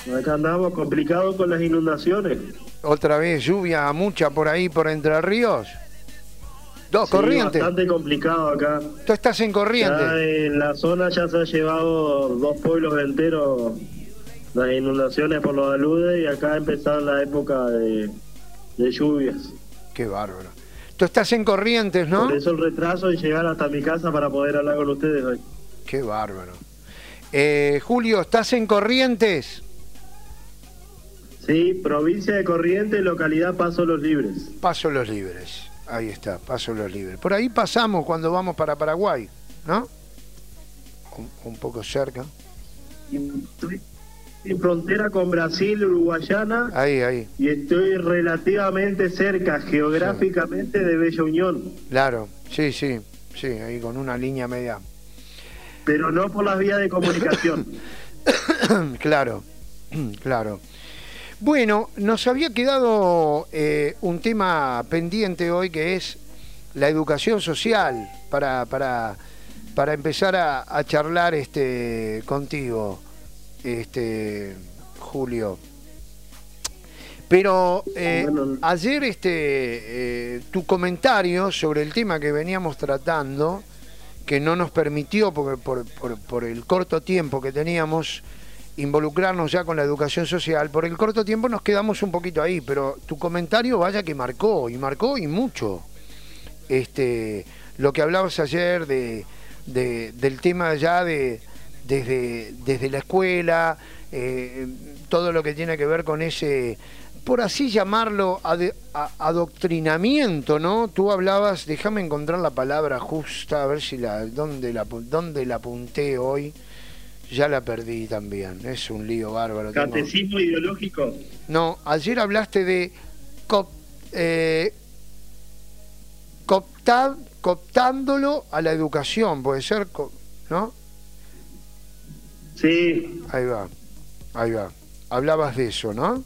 Acá andamos complicados con las inundaciones. Otra vez lluvia mucha por ahí, por Entre Ríos. Dos, Sí, Corrientes. bastante complicado acá. Tú estás en Corrientes. Ya en la zona ya se ha llevado 2 pueblos enteros las inundaciones por los aludes y acá empezaron la época de lluvias. Qué bárbaro. Tú estás en Corrientes, ¿no? Por eso el retraso en llegar hasta mi casa para poder hablar con ustedes hoy. Qué bárbaro. Julio, ¿estás en Corrientes? Sí, provincia de Corrientes, localidad Paso Los Libres. Paso Los Libres. Ahí está, Paso Los Libres. Por ahí pasamos cuando vamos para Paraguay, ¿no? Un poco cerca. Estoy en frontera con Brasil, Uruguayana. Ahí. Y estoy relativamente cerca, geográficamente, de Bella Unión. Claro, sí, ahí con una línea media. Pero no por las vías de comunicación. Claro. Bueno, nos había quedado un tema pendiente hoy que es la educación social para empezar a charlar contigo, Julio. Pero Bueno, ayer tu comentario sobre el tema que veníamos tratando, que no nos permitió, porque por el corto tiempo que teníamos, involucrarnos ya con la educación social, por el corto tiempo nos quedamos un poquito ahí, pero tu comentario vaya que marcó y mucho. Lo que hablabas ayer del tema ya desde la escuela, todo lo que tiene que ver con ese, por así llamarlo, adoctrinamiento, ¿no? Tú hablabas, déjame encontrar la palabra justa, a ver si dónde la apunté hoy. Ya la perdí también, es un lío bárbaro. catecismo ideológico. No, ayer hablaste de cooptándolo a la educación, puede ser, ¿no? Sí, Ahí va. Hablabas de eso, ¿no?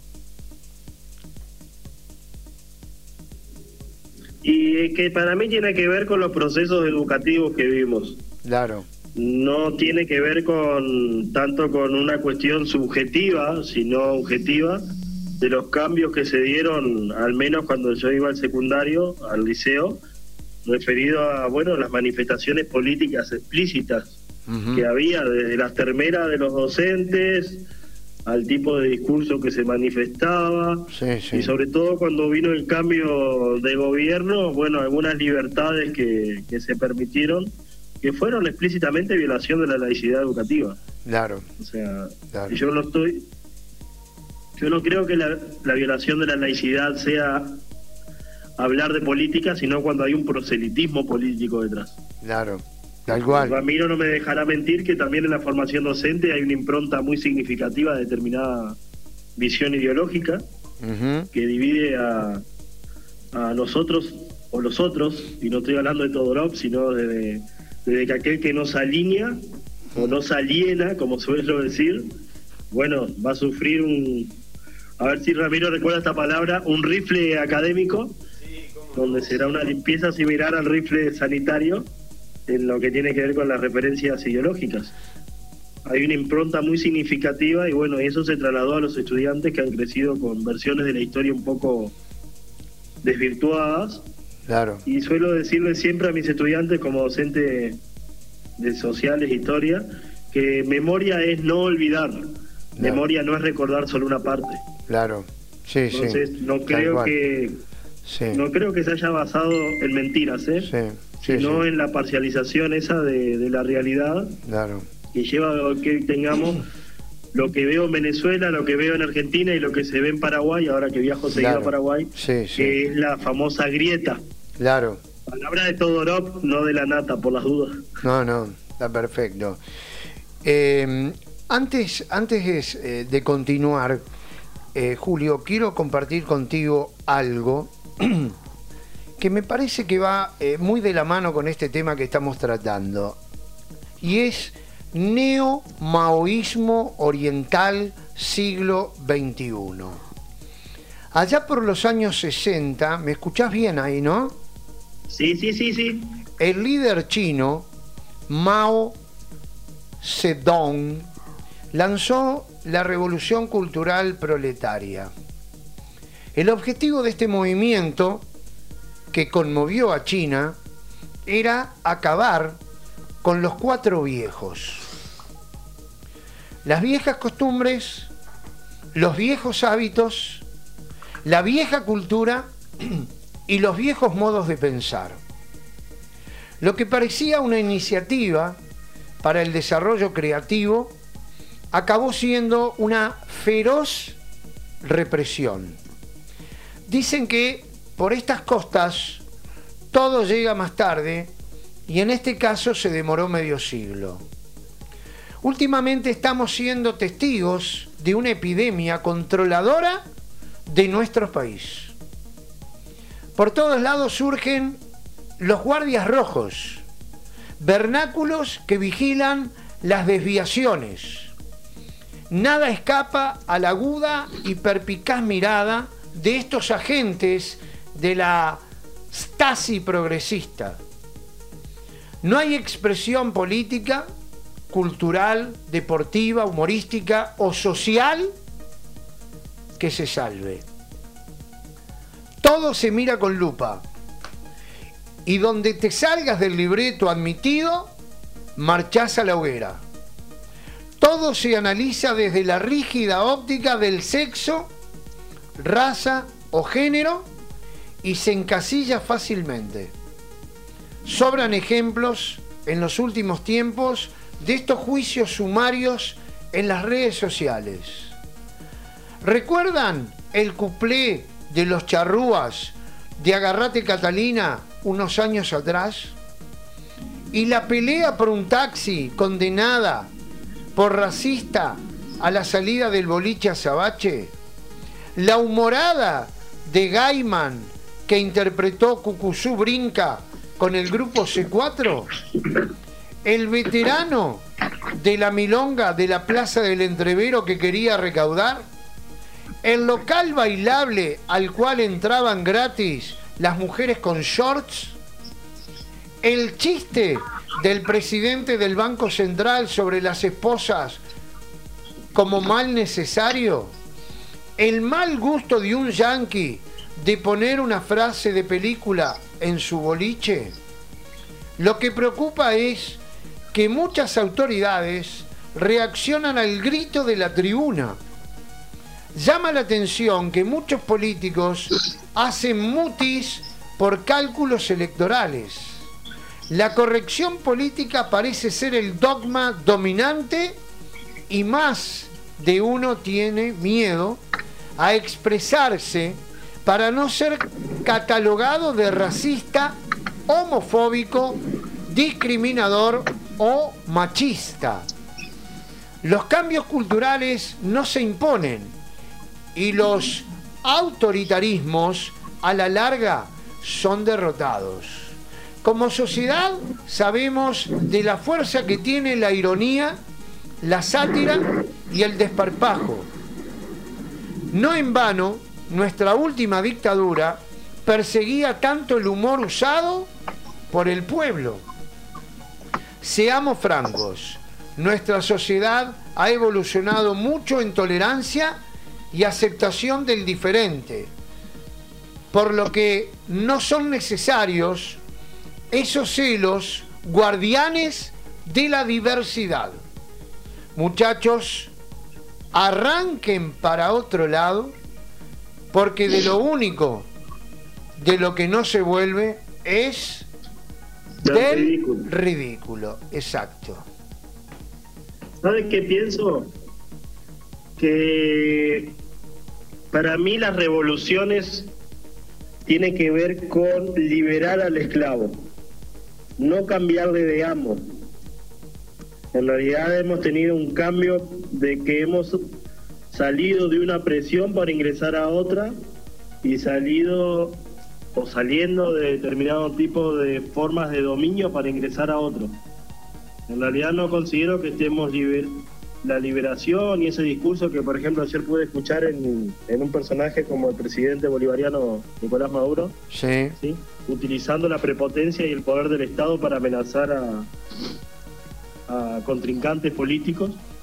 y que para mí tiene que ver con los procesos educativos que vivimos. Claro. No tiene que ver tanto con una cuestión subjetiva, sino objetiva, de los cambios que se dieron, al menos cuando yo iba al secundario, al liceo, referido a, las manifestaciones políticas explícitas que había, desde las termeras de los docentes al tipo de discurso que se manifestaba, Sí. y sobre todo cuando vino el cambio de gobierno, algunas libertades que se permitieron, que fueron explícitamente violación de la laicidad educativa. Claro. O sea, Claro. yo no creo que la violación de la laicidad sea hablar de política, sino cuando hay un proselitismo político detrás. Claro, tal cual. Ramiro no me dejará mentir que también en la formación docente hay una impronta muy significativa de determinada visión ideológica que divide a nosotros o los otros, y no estoy hablando de Todorov, sino desde que aquel que nos alinea o nos aliena, como suelo decir, va a sufrir a ver si Ramiro recuerda esta palabra, un rifle académico, donde será una limpieza similar al rifle sanitario en lo que tiene que ver con las referencias ideológicas. Hay una impronta muy significativa y eso se trasladó a los estudiantes que han crecido con versiones de la historia un poco desvirtuadas. Claro. Y suelo decirle siempre a mis estudiantes, como docente de sociales, historia, que memoria es no olvidar, memoria no es recordar solo una parte. Claro, sí. Entonces no creo que se haya basado en mentiras, sino en la parcialización esa de la realidad, claro, que lleva a que tengamos lo que veo en Venezuela, lo que veo en Argentina y lo que se ve en Paraguay, ahora que viajo seguido a Paraguay, que es la famosa grieta. Claro. Palabra de Todorov, no de la nata, por las dudas. No, está perfecto. Antes de continuar, Julio, quiero compartir contigo algo que me parece que va muy de la mano con este tema que estamos tratando, y es neo-maoísmo oriental siglo XXI. Allá por los años 60, ¿me escuchás bien ahí, no? Sí. El líder chino, Mao Zedong, lanzó la revolución cultural proletaria. El objetivo de este movimiento, que conmovió a China, era acabar con los 4 viejos. Las viejas costumbres, los viejos hábitos, la vieja cultura y los viejos modos de pensar. Lo que parecía una iniciativa para el desarrollo creativo acabó siendo una feroz represión. Dicen que por estas costas todo llega más tarde y en este caso se demoró medio siglo. Últimamente estamos siendo testigos de una epidemia controladora de nuestro país. Por todos lados surgen los guardias rojos, vernáculos que vigilan las desviaciones. Nada escapa a la aguda y perspicaz mirada de estos agentes de la Stasi progresista. No hay expresión política, cultural, deportiva, humorística o social que se salve. Todo se mira con lupa. Y donde te salgas del libreto admitido, marchás a la hoguera. Todo se analiza desde la rígida óptica del sexo, raza o género y se encasilla fácilmente. Sobran ejemplos en los últimos tiempos de estos juicios sumarios en las redes sociales. ¿Recuerdan el cuplé de los charrúas de Agarrate Catalina unos años atrás? Y la pelea por un taxi condenada por racista a la salida del boliche Azabache, la humorada de Gaiman que interpretó Cucuzú Brinca con el grupo C4, el veterano de la milonga de la Plaza del Entrevero que quería recaudar, el local bailable al cual entraban gratis las mujeres con shorts, el chiste del presidente del Banco Central sobre las esposas como mal necesario, el mal gusto de un yanqui de poner una frase de película en su boliche. Lo que preocupa es que muchas autoridades reaccionan al grito de la tribuna. Llama la atención que muchos políticos hacen mutis por cálculos electorales. La corrección política parece ser el dogma dominante y más de uno tiene miedo a expresarse para no ser catalogado de racista, homofóbico, discriminador o machista. Los cambios culturales no se imponen y los autoritarismos a la larga son derrotados. Como sociedad sabemos de la fuerza que tiene la ironía, la sátira y el desparpajo. No en vano, nuestra última dictadura perseguía tanto el humor usado por el pueblo. Seamos francos, nuestra sociedad ha evolucionado mucho en tolerancia y aceptación del diferente, por lo que no son necesarios esos celos guardianes de la diversidad. Muchachos, arranquen para otro lado, porque de lo único de lo que no se vuelve es del ridículo. Exacto. ¿Sabes qué pienso? Que para mí las revoluciones tienen que ver con liberar al esclavo, no cambiarle de amo. En realidad hemos tenido un cambio de que hemos salido de una presión para ingresar a otra y saliendo de determinado tipo de formas de dominio para ingresar a otro. En realidad no considero que estemos la liberación y ese discurso que, por ejemplo, ayer pude escuchar en un personaje como el presidente bolivariano Nicolás Maduro, sí, utilizando la prepotencia y el poder del Estado para amenazar a contrincantes políticos.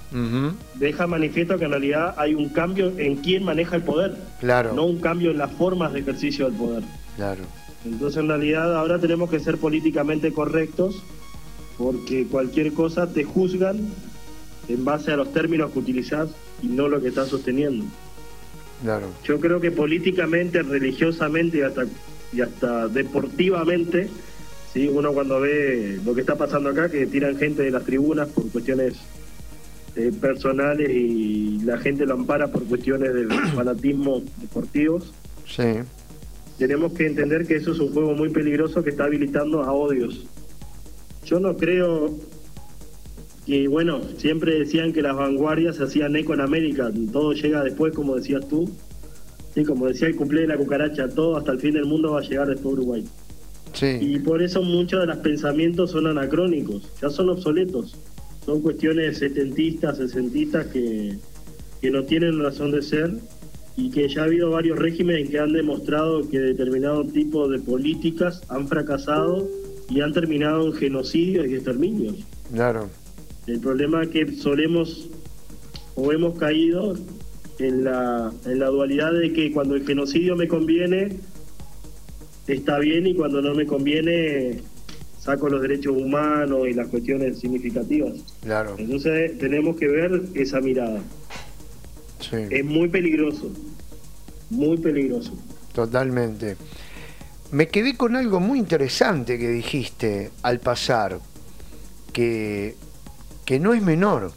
deja manifiesto que en realidad hay un cambio en quién maneja el poder, claro, no un cambio en las formas de ejercicio del poder. Claro. Entonces en realidad ahora tenemos que ser políticamente correctos, porque cualquier cosa te juzgan en base a los términos que utilizás y no lo que estás sosteniendo. Claro. Yo creo que políticamente, religiosamente y hasta deportivamente, ¿sí? Uno cuando ve lo que está pasando acá, que tiran gente de las tribunas por cuestiones personales y la gente lo ampara por cuestiones de fanatismo deportivos, sí, tenemos que entender que eso es un juego muy peligroso que está habilitando a odios. Yo no creo que, bueno, siempre decían que las vanguardias se hacían eco en América, todo llega después, como decías tú, sí, como decía el cumple de la cucaracha, todo hasta el fin del mundo va a llegar después de Uruguay. sí. Y por eso muchos de los pensamientos son anacrónicos, ya son obsoletos, son cuestiones setentistas, sesentistas que no tienen razón de ser, y que ya ha habido varios regímenes que han demostrado que determinado tipo de políticas han fracasado y han terminado en genocidios y exterminios. Claro. El problema es que solemos o hemos caído en la dualidad de que cuando el genocidio me conviene está bien y cuando no me conviene saco los derechos humanos y las cuestiones significativas. Claro. Entonces tenemos que ver esa mirada. Sí. Es muy peligroso, muy peligroso. Totalmente. Me quedé con algo muy interesante que dijiste al pasar, que no es menor.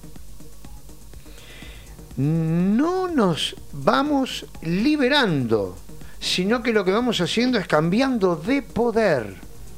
No nos vamos liberando, sino que lo que vamos haciendo es cambiando de poder.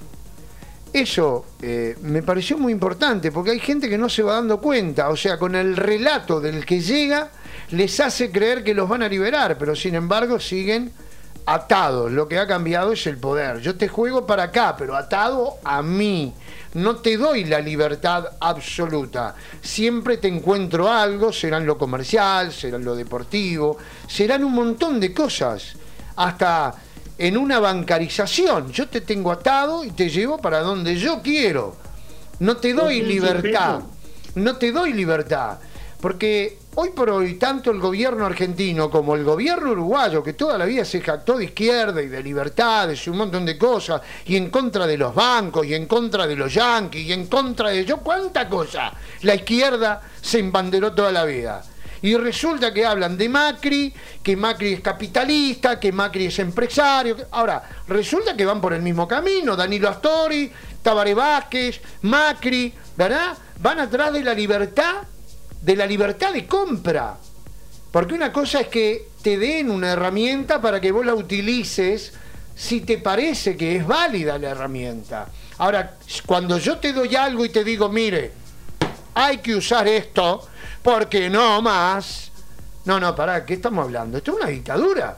Eso me pareció muy importante, porque hay gente que no se va dando cuenta, o sea, con el relato del que llega, les hace creer que los van a liberar, pero sin embargo siguen atados. Lo que ha cambiado es el poder. Yo te juego para acá, pero atado a mí. No te doy la libertad absoluta. Siempre te encuentro algo, será en lo comercial, será en lo deportivo, serán un montón de cosas. Hasta en una bancarización. Yo te tengo atado y te llevo para donde yo quiero. No te doy libertad. No te doy libertad. Porque hoy por hoy, tanto el gobierno argentino como el gobierno uruguayo, que toda la vida se jactó de izquierda y de libertades y un montón de cosas, y en contra de los bancos, y en contra de los yanquis, y en contra de yo, cuánta cosa, la izquierda se embanderó toda la vida. Y resulta que hablan de Macri, que Macri es capitalista, que Macri es empresario. Ahora, resulta que van por el mismo camino. Danilo Astori, Tabaré Vázquez, Macri, ¿verdad? Van atrás de la libertad de compra. Porque una cosa es que te den una herramienta para que vos la utilices si te parece que es válida la herramienta. Ahora, cuando yo te doy algo y te digo, mire, hay que usar esto, porque no más. No, pará, ¿qué estamos hablando? Esto es una dictadura.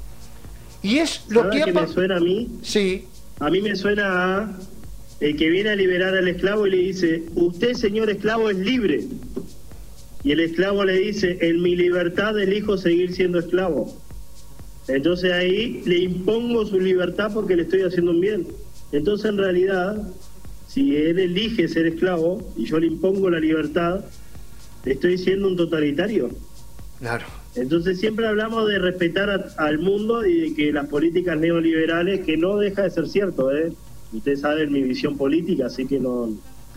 Y es lo que me suena a mí. Sí. A mí me suena a el que viene a liberar al esclavo y le dice, usted, señor esclavo, es libre. Y el esclavo le dice, en mi libertad elijo seguir siendo esclavo. Entonces ahí le impongo su libertad porque le estoy haciendo un bien. Entonces en realidad, si él elige ser esclavo y yo le impongo la libertad, estoy siendo un totalitario. Claro. Entonces siempre hablamos de respetar al mundo y de que las políticas neoliberales, que no deja de ser cierto, ustedes saben mi visión política, así que no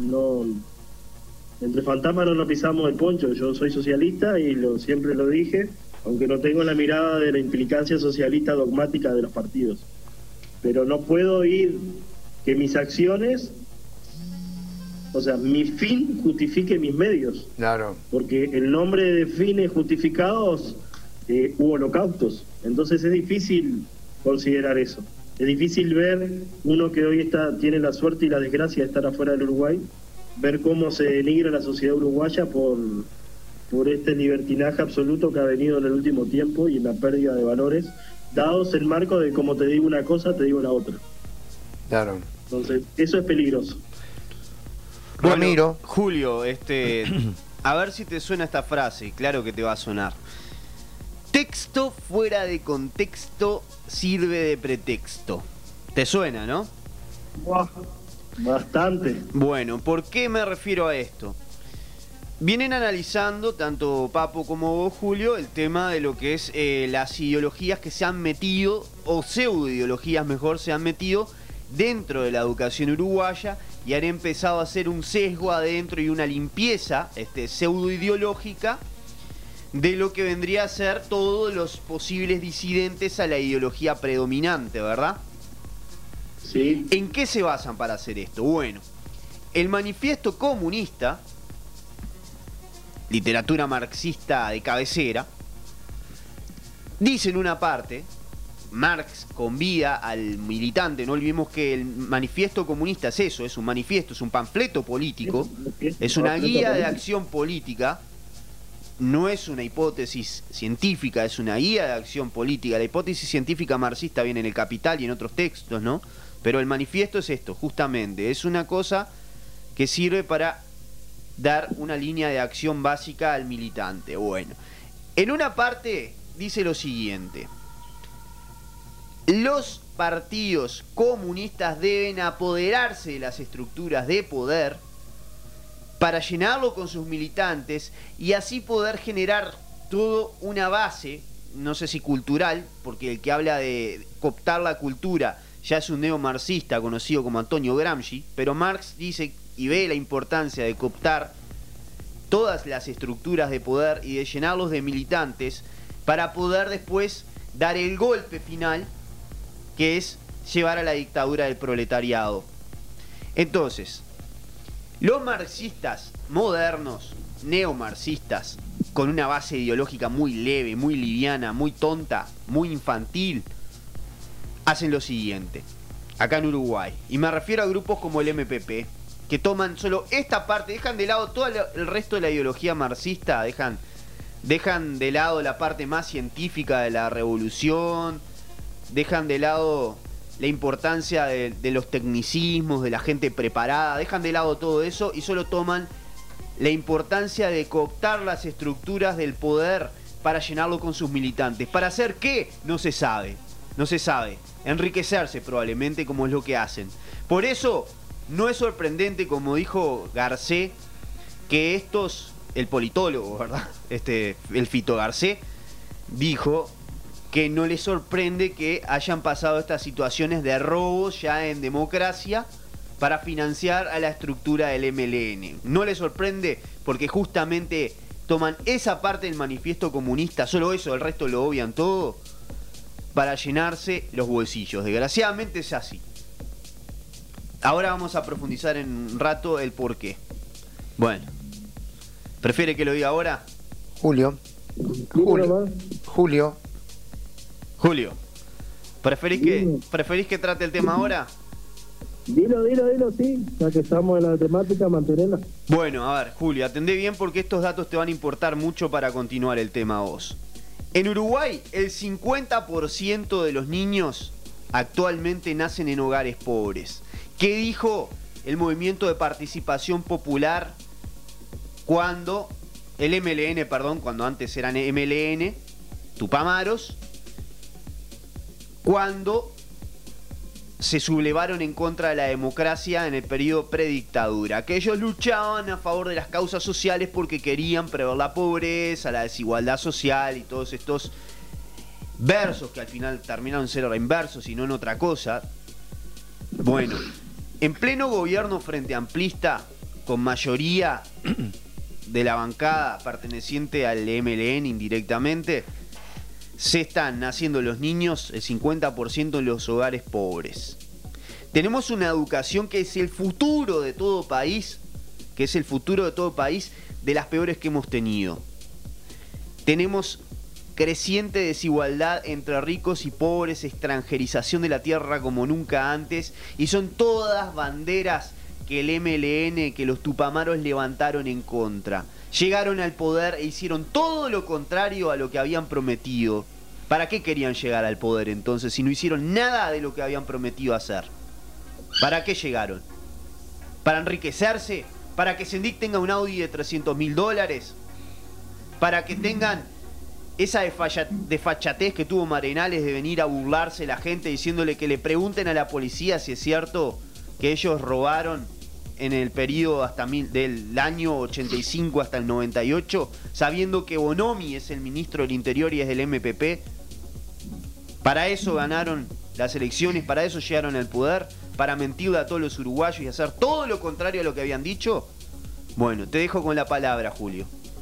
entre fantasmas no nos pisamos el poncho. Yo soy socialista y siempre lo dije, aunque no tengo la mirada de la implicancia socialista dogmática de los partidos. Pero no puedo ir que mis acciones, o sea, mi fin justifique mis medios. Claro. Porque el nombre de fines justificados hubo holocaustos. Entonces es difícil considerar eso. Es difícil ver uno que hoy tiene la suerte y la desgracia de estar afuera del Uruguay, ver cómo se denigra la sociedad uruguaya por este libertinaje absoluto que ha venido en el último tiempo y en la pérdida de valores, dados el marco de como te digo una cosa, te digo la otra. Claro. Entonces, eso es peligroso. Ramiro. Bueno, Julio, a ver si te suena esta frase, claro que te va a sonar. Texto fuera de contexto sirve de pretexto. ¿Te suena, no? Wow, bastante. Bueno, ¿por qué me refiero a esto? vienen analizando, tanto Papo como vos, Julio, el tema de lo que es las ideologías que se han metido, o pseudoideologías mejor, se han metido dentro de la educación uruguaya y han empezado a hacer un sesgo adentro y una limpieza pseudoideológica de lo que vendría a ser todos los posibles disidentes a la ideología predominante, ¿verdad? Sí. ¿En qué se basan para hacer esto? Bueno, el manifiesto comunista, literatura marxista de cabecera, dice en una parte, Marx convida al militante, no olvidemos que el manifiesto comunista es eso, es un manifiesto, es un panfleto político, es una guía de acción política, no es una hipótesis científica, es una guía de acción política. La hipótesis científica marxista viene en El Capital y en otros textos, ¿no? Pero el manifiesto es esto, justamente, es una cosa que sirve para dar una línea de acción básica al militante. Bueno, en una parte dice lo siguiente: los partidos comunistas deben apoderarse de las estructuras de poder para llenarlo con sus militantes y así poder generar toda una base, no sé si cultural, porque el que habla de cooptar la cultura ya es un neomarxista conocido como Antonio Gramsci, pero Marx dice y ve la importancia de cooptar todas las estructuras de poder y de llenarlos de militantes para poder después dar el golpe final, que es llevar a la dictadura del proletariado. Entonces, los marxistas modernos, neomarxistas, con una base ideológica muy leve, muy liviana, muy tonta, muy infantil, hacen lo siguiente, acá en Uruguay, y me refiero a grupos como el MPP, que toman solo esta parte, dejan de lado todo el resto de la ideología marxista, dejan de lado la parte más científica de la revolución, dejan de lado la importancia de los tecnicismos, de la gente preparada, dejan de lado todo eso y solo toman la importancia de cooptar las estructuras del poder para llenarlo con sus militantes. ¿Para hacer qué? No se sabe. Enriquecerse probablemente, como es lo que hacen. Por eso no es sorprendente, como dijo Garcés, que estos, el politólogo, ¿verdad? El Fito Garcés, dijo que no les sorprende que hayan pasado estas situaciones de robos ya en democracia para financiar a la estructura del MLN. No les sorprende porque justamente toman esa parte del manifiesto comunista, solo eso, el resto lo obvian todo, para llenarse los bolsillos. Desgraciadamente es así. Ahora vamos a profundizar en un rato el por qué. Bueno, ¿prefiere que lo diga ahora? Julio, ¿preferís que trate el tema ahora? Dilo, sí, ya que estamos en la temática, mantenerla. Bueno, a ver, Julio, atendé bien porque estos datos te van a importar mucho para continuar el tema a vos. En Uruguay, el 50% de los niños actualmente nacen en hogares pobres. ¿Qué dijo el Movimiento de Participación Popular cuando cuando antes eran MLN, Tupamaros, cuando se sublevaron en contra de la democracia en el periodo predictadura? Que ellos luchaban a favor de las causas sociales porque querían prever la pobreza, la desigualdad social y todos estos versos que al final terminaron siendo inversos y no en otra cosa. Bueno, en pleno gobierno frente amplista, con mayoría de la bancada perteneciente al MLN indirectamente, se están naciendo los niños, el 50% en los hogares pobres. Tenemos una educación que es el futuro de todo país, de las peores que hemos tenido. Tenemos creciente desigualdad entre ricos y pobres, extranjerización de la tierra como nunca antes, y son todas banderas que el MLN, que los Tupamaros levantaron en contra. Llegaron al poder e hicieron todo lo contrario a lo que habían prometido. ¿Para qué querían llegar al poder entonces si no hicieron nada de lo que habían prometido hacer? ¿Para qué llegaron? ¿Para enriquecerse? ¿Para que Sendic tenga un Audi de $300.000? ¿Para que tengan esa desfachatez que tuvo Marenales de venir a burlarse la gente diciéndole que le pregunten a la policía si es cierto que ellos robaron en el periodo del año 85 hasta el 98, sabiendo que Bonomi es el ministro del Interior y es del MPP? Para eso ganaron las elecciones, para eso llegaron al poder, para mentirle a todos los uruguayos y hacer todo lo contrario a lo que habían dicho. Bueno, te dejo con la palabra, Julio.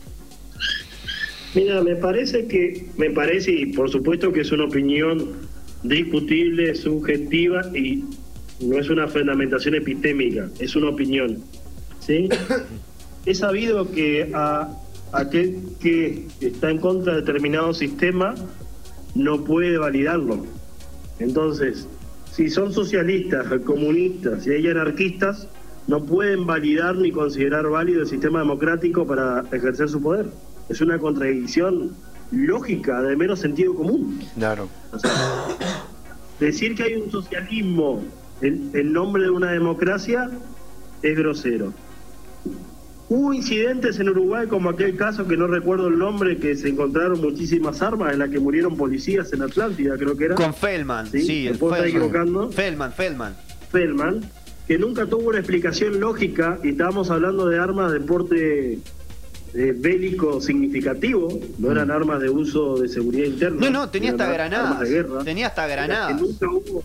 Mira, me parece, y por supuesto que es una opinión discutible, subjetiva, y no es una fundamentación epistémica, es una opinión, ¿sí? Es sabido que aquel que está en contra de determinado sistema no puede validarlo. Entonces, si son socialistas, comunistas y hay anarquistas, no pueden validar ni considerar válido el sistema democrático para ejercer su poder. Es una contradicción lógica, de mero sentido común. Claro. O sea, decir que hay un socialismo en nombre de una democracia es grosero. Hubo incidentes en Uruguay, como aquel caso que no recuerdo el nombre, que se encontraron muchísimas armas en las que murieron policías en Atlántida, creo que era. Con Feldman, sí, ¿Me puedo estar equivocando? Feldman, que nunca tuvo una explicación lógica, y estábamos hablando de armas de porte bélico significativo, no eran armas de uso de seguridad interna. No, tenía hasta granadas. De guerra. Tenía hasta granadas. Nunca hubo.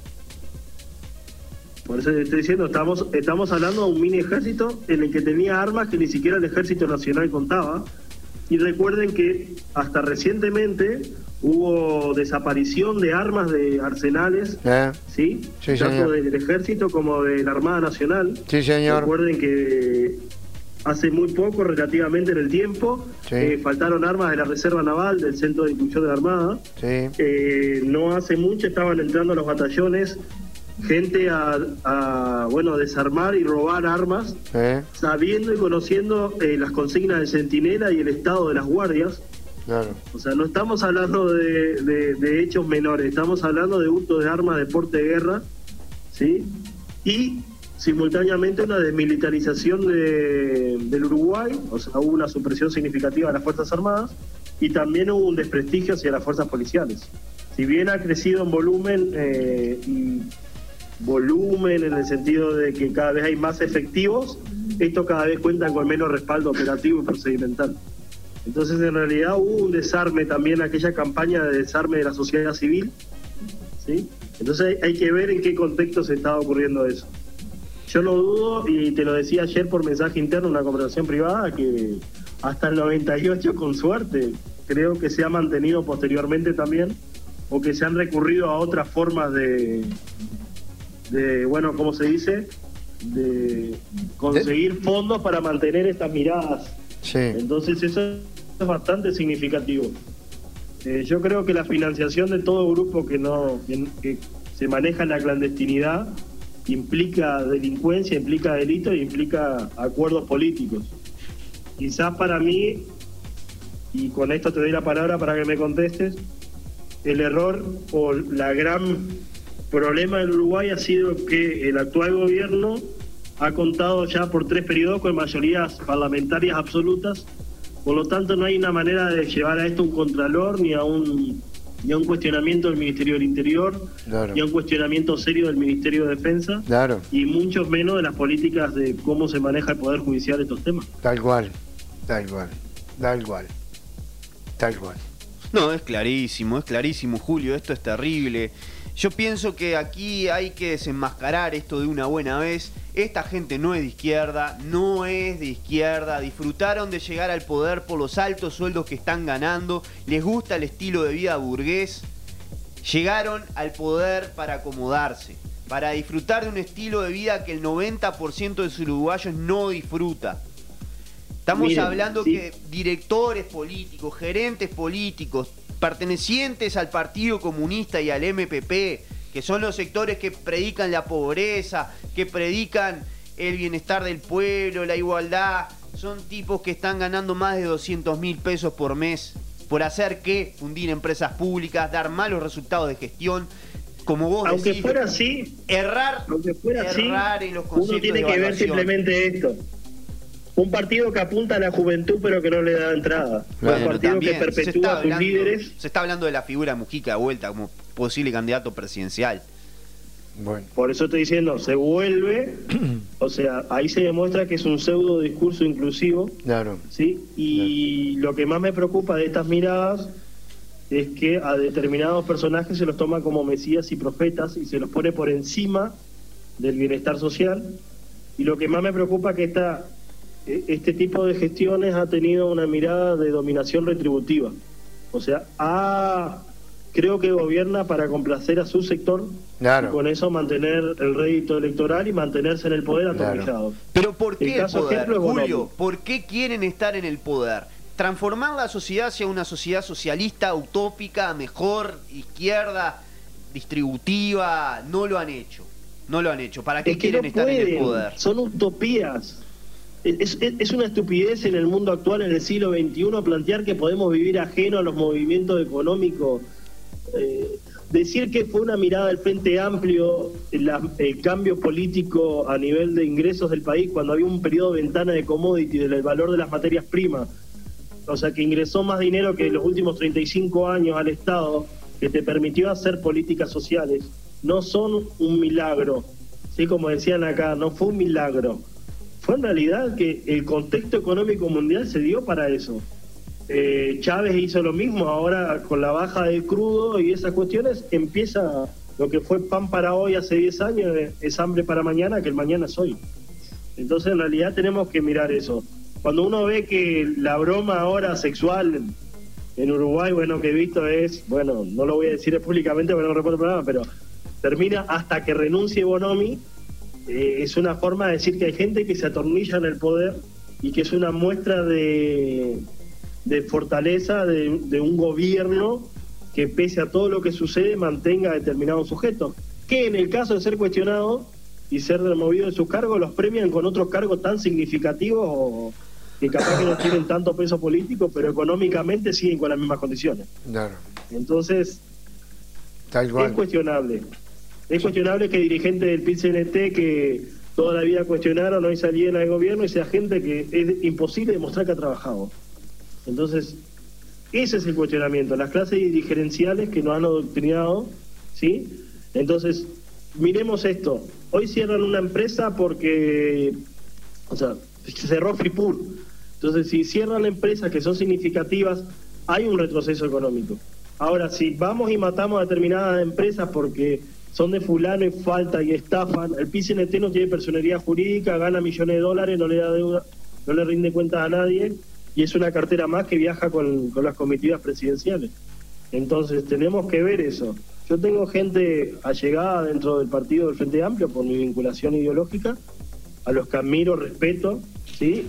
Por eso te estoy diciendo, estamos hablando de un mini ejército en el que tenía armas que ni siquiera el Ejército Nacional contaba. Y recuerden que hasta recientemente hubo desaparición de armas de arsenales, ¿sí? Sí, tanto señor. del Ejército como de la Armada Nacional. Sí, señor. Recuerden que hace muy poco, relativamente en el tiempo, Sí. faltaron armas de la Reserva Naval, del Centro de Instrucción de la Armada. Sí. No hace mucho estaban entrando a los batallones gente a desarmar y robar armas, sabiendo y conociendo las consignas del centinela y el estado de las guardias. Claro. O sea, no estamos hablando de hechos menores, estamos hablando de uso de armas de porte de guerra, ¿sí? Y simultáneamente una desmilitarización del Uruguay, o sea, hubo una supresión significativa de las Fuerzas Armadas y también hubo un desprestigio hacia las fuerzas policiales. Si bien ha crecido en volumen en el sentido de que cada vez hay más efectivos, estos cada vez cuentan con menos respaldo operativo y procedimental. Entonces, en realidad hubo un desarme también, aquella campaña de desarme de la sociedad civil, ¿sí? Entonces hay que ver en qué contexto se estaba ocurriendo eso. Yo no dudo, y te lo decía ayer por mensaje interno, una conversación privada, que hasta el 98, con suerte, creo que se ha mantenido posteriormente también, o que se han recurrido a otras formas de ¿cómo se dice? De conseguir fondos para mantener estas miradas. Sí. Entonces eso es bastante significativo. Yo creo que la financiación de todo grupo que se maneja en la clandestinidad implica delincuencia, implica delito y implica acuerdos políticos. Quizás para mí, y con esto te doy la palabra para que me contestes, el error o la gran problema del Uruguay ha sido que el actual gobierno ha contado ya por 3 periodos con mayorías parlamentarias absolutas, por lo tanto no hay una manera de llevar a esto un contralor ni a un cuestionamiento del Ministerio del Interior, Claro. ni a un cuestionamiento serio del Ministerio de Defensa, Claro. y mucho menos de las políticas de cómo se maneja el Poder Judicial estos temas. Tal cual. No, es clarísimo, Julio, esto es terrible. Yo pienso que aquí hay que desenmascarar esto de una buena vez. Esta gente no es de izquierda, disfrutaron de llegar al poder por los altos sueldos que están ganando, les gusta el estilo de vida burgués, llegaron al poder para acomodarse, para disfrutar de un estilo de vida que el 90% de los uruguayos no disfruta. Estamos hablando que directores políticos, gerentes políticos, pertenecientes al Partido Comunista y al MPP, que son los sectores que predican la pobreza, que predican el bienestar del pueblo, la igualdad, son tipos que están ganando más de 200.000 pesos por mes. ¿Por hacer qué? Fundir empresas públicas, dar malos resultados de gestión. Como vos Aunque decís, fuera así, errar en los conceptos uno tiene de que ver evaluación. simplemente esto. Un partido que apunta a la juventud pero que no le da entrada. Bueno, Un partido también que perpetúa a sus líderes. Se está hablando de la figura Mujica de vuelta como posible candidato presidencial. Bueno. Por eso estoy diciendo, se vuelve, o sea, ahí se demuestra que es un pseudo discurso inclusivo. Claro. ¿Sí? Y lo que más me preocupa de estas miradas es que a determinados personajes se los toma como mesías y profetas y se los pone por encima del bienestar social. Y lo que más me preocupa es que este tipo de gestiones ha tenido una mirada de dominación retributiva. O sea, creo que gobierna para complacer a su sector, claro, y con eso mantener el rédito electoral y mantenerse en el poder atornillado. Pero ¿por qué el poder, Julio? Económico. ¿Por qué quieren estar en el poder? Transformar la sociedad hacia una sociedad socialista, utópica, mejor, izquierda, distributiva, no lo han hecho. No lo han hecho. ¿Para qué quieren estar en el poder? Son utopías. Es una estupidez en el mundo actual, en el siglo XXI, plantear que podemos vivir ajeno a los movimientos económicos. Decir que fue una mirada del Frente Amplio, el cambio político a nivel de ingresos del país, cuando había un periodo de ventana de commodity, del valor de las materias primas, o sea, que ingresó más dinero que en los últimos 35 años al Estado, que te permitió hacer políticas sociales, no son un milagro. ¿Sí? Como decían acá, no fue un milagro. Fue en realidad que el contexto económico mundial se dio para eso. Chávez hizo lo mismo, ahora con la baja del crudo y esas cuestiones empieza lo que fue pan para hoy hace 10 años, es hambre para mañana, que el mañana es hoy. Entonces en realidad tenemos que mirar eso. Cuando uno ve que la broma ahora sexual en Uruguay, bueno, que he visto es, bueno, no lo voy a decir públicamente porque no recuerdo el programa, pero termina hasta que renuncie Bonomi, es una forma de decir que hay gente que se atornilla en el poder y que es una muestra de fortaleza de un gobierno que pese a todo lo que sucede mantenga determinados sujetos, que en el caso de ser cuestionado y ser removido de sus cargos los premian con otros cargos tan significativos o que capaz que no tienen tanto peso político, pero económicamente siguen con las mismas condiciones. Claro. Entonces, tal cual. Es cuestionable. Es cuestionable que dirigentes del PIT-CNT que toda la vida cuestionaron hoy salían al gobierno y sea gente que es imposible demostrar que ha trabajado. Entonces, ese es el cuestionamiento, las clases dirigenciales que nos han adoctrinado, ¿sí? Entonces, miremos esto. Hoy cierran una empresa porque, o sea, cerró Fripur. Entonces, si cierran empresas que son significativas, hay un retroceso económico. Ahora, si vamos y matamos a determinadas empresas porque son de fulano y falta y estafan, el PIT-CNT no tiene personería jurídica, gana millones de dólares, no le da deuda, no le rinde cuentas a nadie, y es una cartera más que viaja con las comitivas presidenciales. Entonces tenemos que ver eso. Yo tengo gente allegada dentro del partido del Frente Amplio por mi vinculación ideológica, a los que admiro, respeto, ¿sí?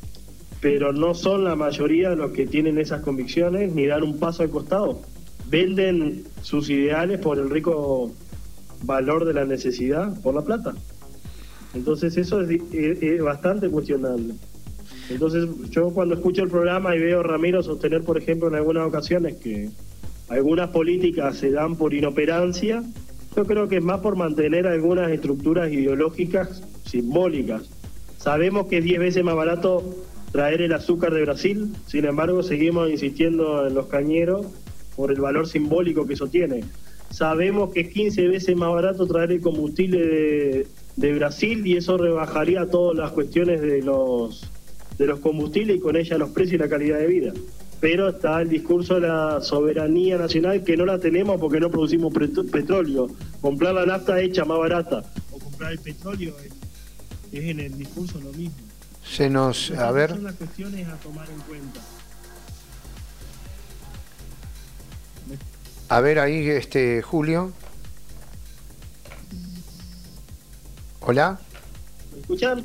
Pero no son la mayoría los que tienen esas convicciones ni dan un paso al costado. Venden sus ideales por el rico valor de la necesidad, por la plata. Entonces eso es bastante cuestionable. Entonces yo cuando escucho el programa y veo a Ramiro sostener, por ejemplo, en algunas ocasiones que algunas políticas se dan por inoperancia, yo creo que es más por mantener algunas estructuras ideológicas simbólicas. Sabemos que es 10 veces más barato traer el azúcar de Brasil, sin embargo seguimos insistiendo en los cañeros por el valor simbólico que eso tiene. Sabemos que es 15 veces más barato traer el combustible de Brasil y eso rebajaría todas las cuestiones de los combustibles y con ella los precios y la calidad de vida. Pero está el discurso de la soberanía nacional que no la tenemos porque no producimos petróleo. Comprar la nafta hecha más barata o comprar el petróleo es en el discurso lo mismo. A ver. Son las cuestiones a tomar en cuenta. A ver ahí, Julio. ¿Hola? ¿Me escuchan?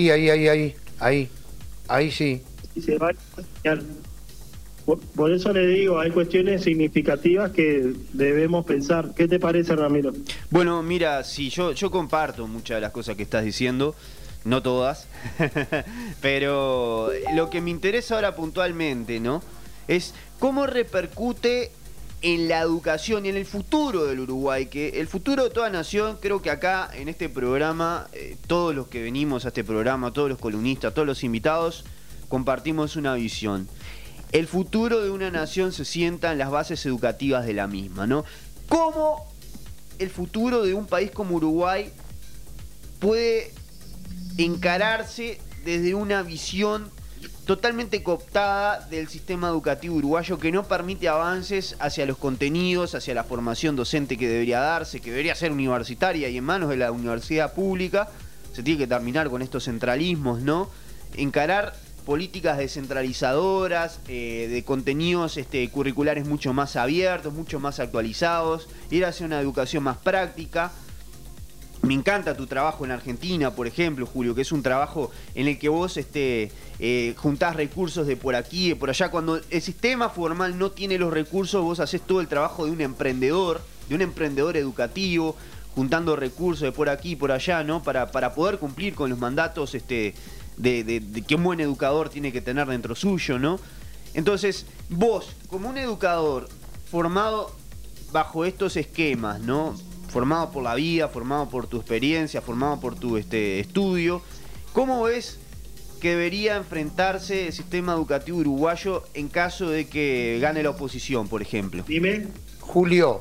Ahí sí. Y se va a escuchar. Por eso le digo, hay cuestiones significativas que debemos pensar. ¿Qué te parece, Ramiro? Bueno, mira, sí, yo comparto muchas de las cosas que estás diciendo, no todas, pero lo que me interesa ahora puntualmente, ¿no? Es cómo repercute en la educación y en el futuro del Uruguay, que el futuro de toda nación, creo que acá en este programa, todos los que venimos a este programa, todos los columnistas, todos los invitados, compartimos una visión. El futuro de una nación se sienta en las bases educativas de la misma, ¿no? ¿Cómo el futuro de un país como Uruguay puede encararse desde una visión totalmente cooptada del sistema educativo uruguayo, que no permite avances hacia los contenidos, hacia la formación docente que debería darse, que debería ser universitaria y en manos de la universidad pública? Se tiene que terminar con estos centralismos, ¿no? Encarar políticas descentralizadoras, de contenidos curriculares mucho más abiertos, mucho más actualizados, ir hacia una educación más práctica. Me encanta tu trabajo en Argentina, por ejemplo, Julio, que es un trabajo en el que vos juntás recursos de por aquí, de por allá. Cuando el sistema formal no tiene los recursos, vos hacés todo el trabajo de un emprendedor educativo, juntando recursos de por aquí y por allá, ¿no? Para poder cumplir con los mandatos de que un buen educador tiene que tener dentro suyo, ¿no? Entonces, vos, como un educador formado bajo estos esquemas, ¿no? Formado por la vida, formado por tu experiencia, formado por tu estudio, ¿cómo ves que debería enfrentarse el sistema educativo uruguayo en caso de que gane la oposición, por ejemplo? Dime. Julio,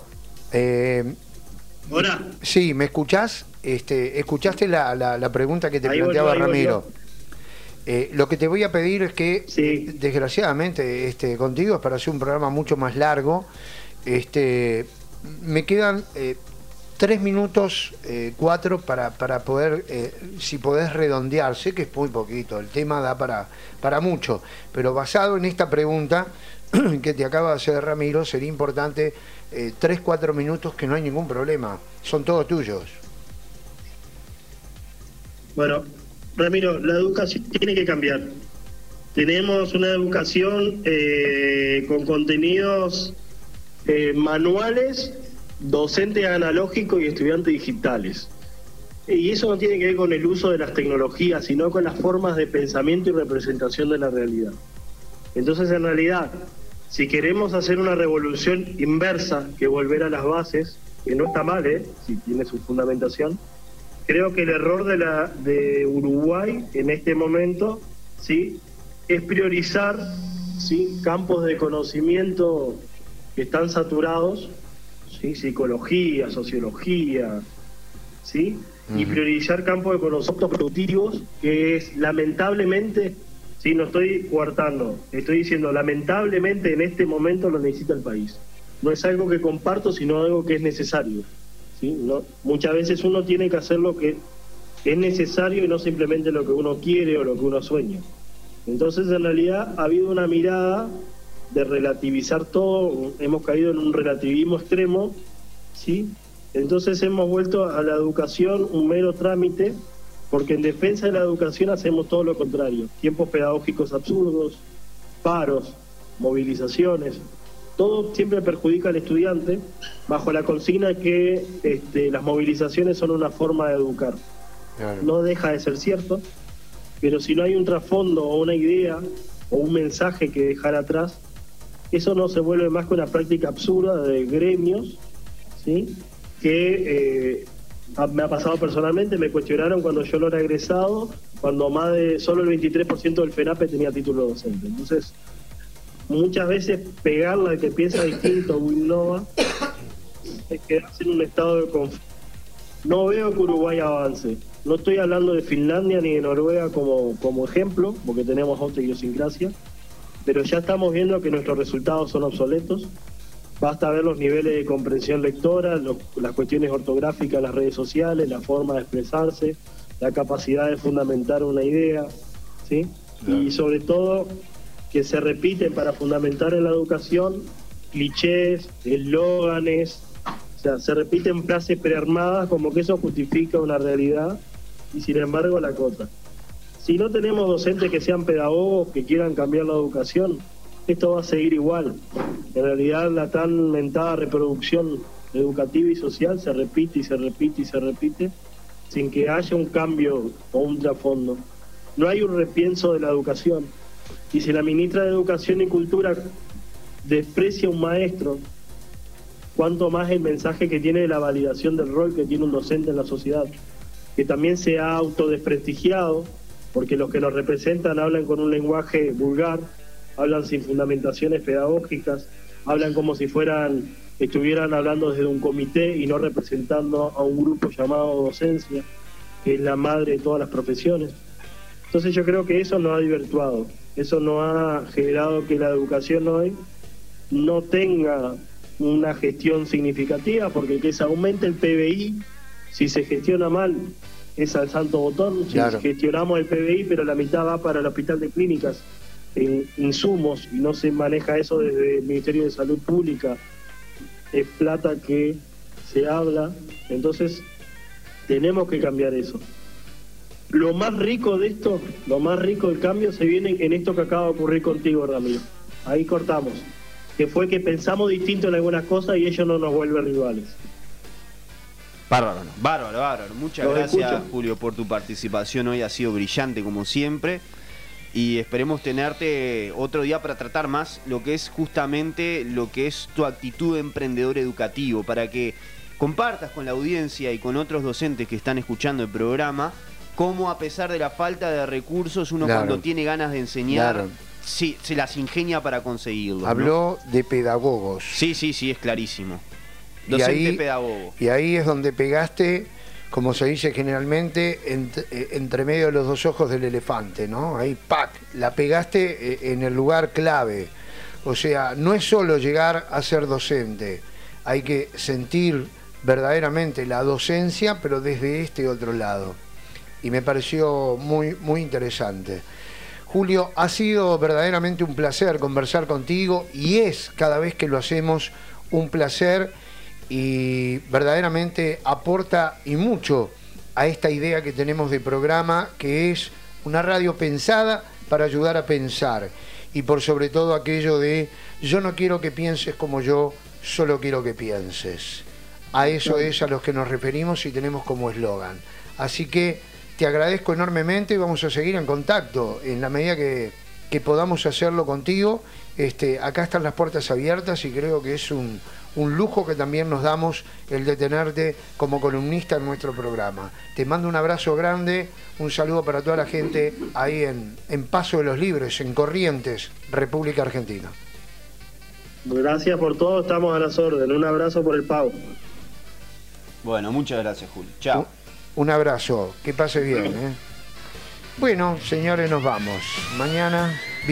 ¿Hola? Sí, ¿me escuchás? ¿Escuchaste la pregunta que te planteaba Ramiro? Lo que te voy a pedir es que, sí, desgraciadamente, contigo es para hacer un programa mucho más largo. Me quedan 3 minutos, 4 para poder, si podés redondear. Sé que es muy poquito, el tema da para mucho, pero basado en esta pregunta que te acaba de hacer Ramiro, sería importante 3, 4 minutos, que no hay ningún problema, son todos tuyos. Bueno, Ramiro, la educación tiene que cambiar. Tenemos una educación con contenidos manuales, docentes analógicos y estudiantes digitales. Y eso no tiene que ver con el uso de las tecnologías, sino con las formas de pensamiento y representación de la realidad. Entonces, en realidad, si queremos hacer una revolución inversa, que volver a las bases, que no está mal, si tiene su fundamentación, creo que el error de Uruguay en este momento, ¿sí?, es priorizar, ¿sí?, campos de conocimiento que están saturados, ¿sí?, psicología, sociología, ¿sí?, y priorizar campos de conocimientos productivos, que es lamentablemente, sí, no estoy coartando, estoy diciendo lamentablemente en este momento lo necesita el país. No es algo que comparto, sino algo que es necesario. ¿Sí? No, muchas veces uno tiene que hacer lo que es necesario y no simplemente lo que uno quiere o lo que uno sueña. Entonces, en realidad, ha habido una mirada de relativizar todo, hemos caído en un relativismo extremo, ¿sí? Entonces hemos vuelto a la educación un mero trámite, porque en defensa de la educación hacemos todo lo contrario. Tiempos pedagógicos absurdos, paros, movilizaciones, todo siempre perjudica al estudiante, bajo la consigna que las movilizaciones son una forma de educar. Claro. No deja de ser cierto, pero si no hay un trasfondo o una idea o un mensaje que dejar atrás, eso no se vuelve más que una práctica absurda de gremios, ¿sí?, que me ha pasado personalmente. Me cuestionaron cuando yo no era egresado, cuando más de solo el 23% del FENAPE tenía título docente. Entonces, muchas veces pegarla al que piensa distinto o innova es quedarse en un estado de conflicto. No veo que Uruguay avance. No estoy hablando de Finlandia ni de Noruega como ejemplo, porque tenemos otra idiosincrasia, pero ya estamos viendo que nuestros resultados son obsoletos. Basta ver los niveles de comprensión lectora, las cuestiones ortográficas en las redes sociales, la forma de expresarse, la capacidad de fundamentar una idea, ¿sí? Claro. Y sobre todo que se repiten para fundamentar en la educación clichés, eslóganes, o sea, se repiten frases prearmadas como que eso justifica una realidad y sin embargo la cosa. Si no tenemos docentes que sean pedagogos, que quieran cambiar la educación, esto va a seguir igual. En realidad la tan mentada reproducción educativa y social se repite y se repite y se repite sin que haya un cambio o un trasfondo. No hay un repienso de la educación. Y si la ministra de Educación y Cultura desprecia a un maestro, cuánto más el mensaje que tiene de la validación del rol que tiene un docente en la sociedad, que también se ha autodesprestigiado, porque los que nos representan hablan con un lenguaje vulgar, hablan sin fundamentaciones pedagógicas, hablan como si fueran estuvieran hablando desde un comité y no representando a un grupo llamado docencia, que es la madre de todas las profesiones. Entonces yo creo que eso nos ha desvirtuado, eso no ha generado que la educación hoy no tenga una gestión significativa, porque que se aumente el PBI, si se gestiona mal, es al santo botón. Claro. Si gestionamos el PBI, pero la mitad va para el hospital de clínicas en insumos y no se maneja eso desde el Ministerio de Salud Pública, es plata que se habla. Entonces tenemos que cambiar eso. Lo más rico de esto, lo más rico del cambio se viene en esto que acaba de ocurrir contigo, Ramiro. Ahí cortamos, que fue que pensamos distinto en algunas cosas y ellos no nos vuelven rivales. Bárbaro, bárbaro, bárbaro. Muchas Los gracias, escucho. Julio, por tu participación hoy. Ha sido brillante como siempre. Y esperemos tenerte otro día para tratar más lo que es justamente lo que es tu actitud de emprendedor educativo, para que compartas con la audiencia y con otros docentes que están escuchando el programa cómo, a pesar de la falta de recursos, uno Claro. cuando tiene ganas de enseñar, Claro. sí, se las ingenia para conseguirlo. Habló de pedagogos. Sí, sí, sí, es clarísimo. Y Docente ahí, pedagogo. y ahí es donde pegaste, como se dice generalmente, entre medio de los dos ojos del elefante, ¿no? Ahí, ¡pac!, la pegaste en el lugar clave. O sea, no es solo llegar a ser docente, hay que sentir verdaderamente la docencia, pero desde este otro lado. Y me pareció muy, muy interesante. Julio, ha sido verdaderamente un placer conversar contigo, y es, cada vez que lo hacemos, un placer, y verdaderamente aporta y mucho a esta idea que tenemos de programa, que es una radio pensada para ayudar a pensar, y por sobre todo aquello de yo no quiero que pienses como yo, solo quiero que pienses. A eso es a los que nos referimos y tenemos como eslogan. Así que te agradezco enormemente y vamos a seguir en contacto en la medida que podamos hacerlo contigo. Acá están las puertas abiertas y creo que es un lujo que también nos damos el de tenerte como columnista en nuestro programa. Te mando un abrazo grande, un saludo para toda la gente ahí en Paso de los Libres, en Corrientes, República Argentina. Gracias por todo, estamos a las órdenes. Un abrazo por el pago. Bueno, muchas gracias, Julio. Chao. Un abrazo, que pase bien. Bueno, señores, nos vamos. Mañana...